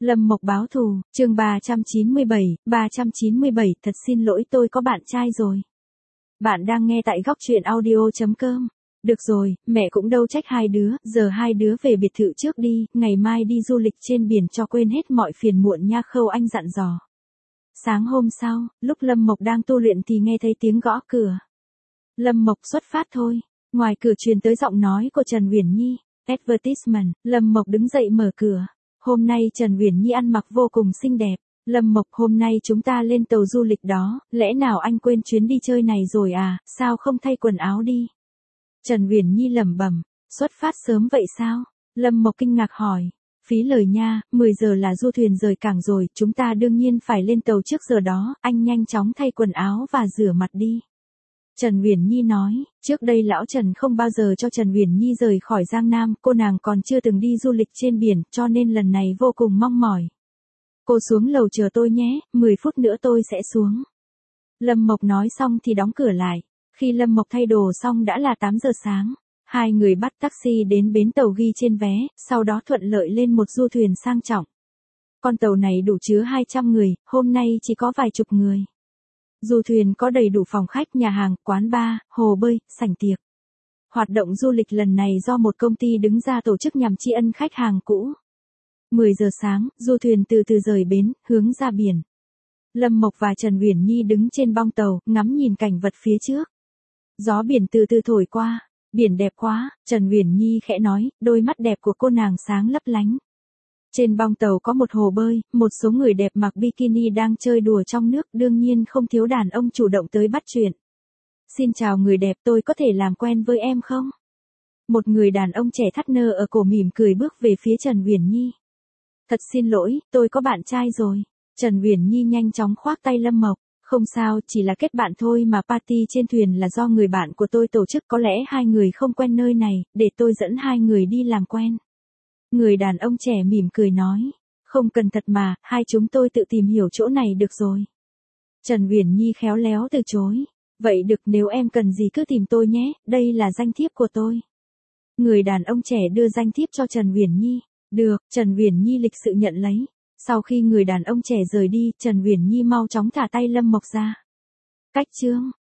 Lâm Mộc báo thù, chương 397, thật xin lỗi tôi có bạn trai rồi. Bạn đang nghe tại góc truyện audio.com. Được rồi, mẹ cũng đâu trách hai đứa, giờ hai đứa về biệt thự trước đi, ngày mai đi du lịch trên biển cho quên hết mọi phiền muộn nha, Khâu Anh dặn dò. Sáng hôm sau, lúc Lâm Mộc đang tu luyện thì nghe thấy tiếng gõ cửa. Lâm Mộc xuất phát thôi, ngoài cửa truyền tới giọng nói của Trần Uyển Nhi. Advertisement, Lâm Mộc đứng dậy mở cửa. Hôm nay Trần Uyển Nhi ăn mặc vô cùng xinh đẹp. Lâm Mộc, hôm nay chúng ta lên tàu du lịch đó, lẽ nào anh quên chuyến đi chơi này rồi à, sao không thay quần áo đi? Trần Uyển Nhi lẩm bẩm, xuất phát sớm vậy sao? Lâm Mộc kinh ngạc hỏi, phí lời nha, 10 giờ là du thuyền rời cảng rồi, chúng ta đương nhiên phải lên tàu trước giờ đó, anh nhanh chóng thay quần áo và rửa mặt đi. Trần Uyển Nhi nói, trước đây lão Trần không bao giờ cho Trần Uyển Nhi rời khỏi Giang Nam, cô nàng còn chưa từng đi du lịch trên biển, cho nên lần này vô cùng mong mỏi. Cô xuống lầu chờ tôi nhé, 10 phút nữa tôi sẽ xuống. Lâm Mộc nói xong thì đóng cửa lại. Khi Lâm Mộc thay đồ xong đã là 8 giờ sáng. Hai người bắt taxi đến bến tàu ghi trên vé, sau đó thuận lợi lên một du thuyền sang trọng. Con tàu này đủ chứa 200 người, hôm nay chỉ có vài chục người. Du thuyền có đầy đủ phòng khách, nhà hàng, quán bar, hồ bơi, sảnh tiệc. Hoạt động du lịch lần này do một công ty đứng ra tổ chức nhằm tri ân khách hàng cũ. 10 giờ sáng, du thuyền từ từ rời bến, hướng ra biển. Lâm Mộc và Trần Uyển Nhi đứng trên bong tàu, ngắm nhìn cảnh vật phía trước. Gió biển từ từ thổi qua, biển đẹp quá, Trần Uyển Nhi khẽ nói, đôi mắt đẹp của cô nàng sáng lấp lánh. Trên bong tàu có một hồ bơi, một số người đẹp mặc bikini đang chơi đùa trong nước, đương nhiên không thiếu đàn ông chủ động tới bắt chuyện. Xin chào người đẹp, tôi có thể làm quen với em không? Một người đàn ông trẻ thắt nơ ở cổ mỉm cười bước về phía Trần Uyển Nhi. Thật xin lỗi, tôi có bạn trai rồi. Trần Uyển Nhi nhanh chóng khoác tay Lâm Mộc. Không sao, chỉ là kết bạn thôi mà, party trên thuyền là do người bạn của tôi tổ chức, có lẽ hai người không quen nơi này, để tôi dẫn hai người đi làm quen. Người đàn ông trẻ mỉm cười nói, không cần thật mà, hai chúng tôi tự tìm hiểu chỗ này được rồi. Trần Uyển Nhi khéo léo từ chối, vậy được, nếu em cần gì cứ tìm tôi nhé, đây là danh thiếp của tôi. Người đàn ông trẻ đưa danh thiếp cho Trần Uyển Nhi, được, Trần Uyển Nhi lịch sự nhận lấy. Sau khi người đàn ông trẻ rời đi, Trần Uyển Nhi mau chóng thả tay Lâm Mộc ra. Cách chương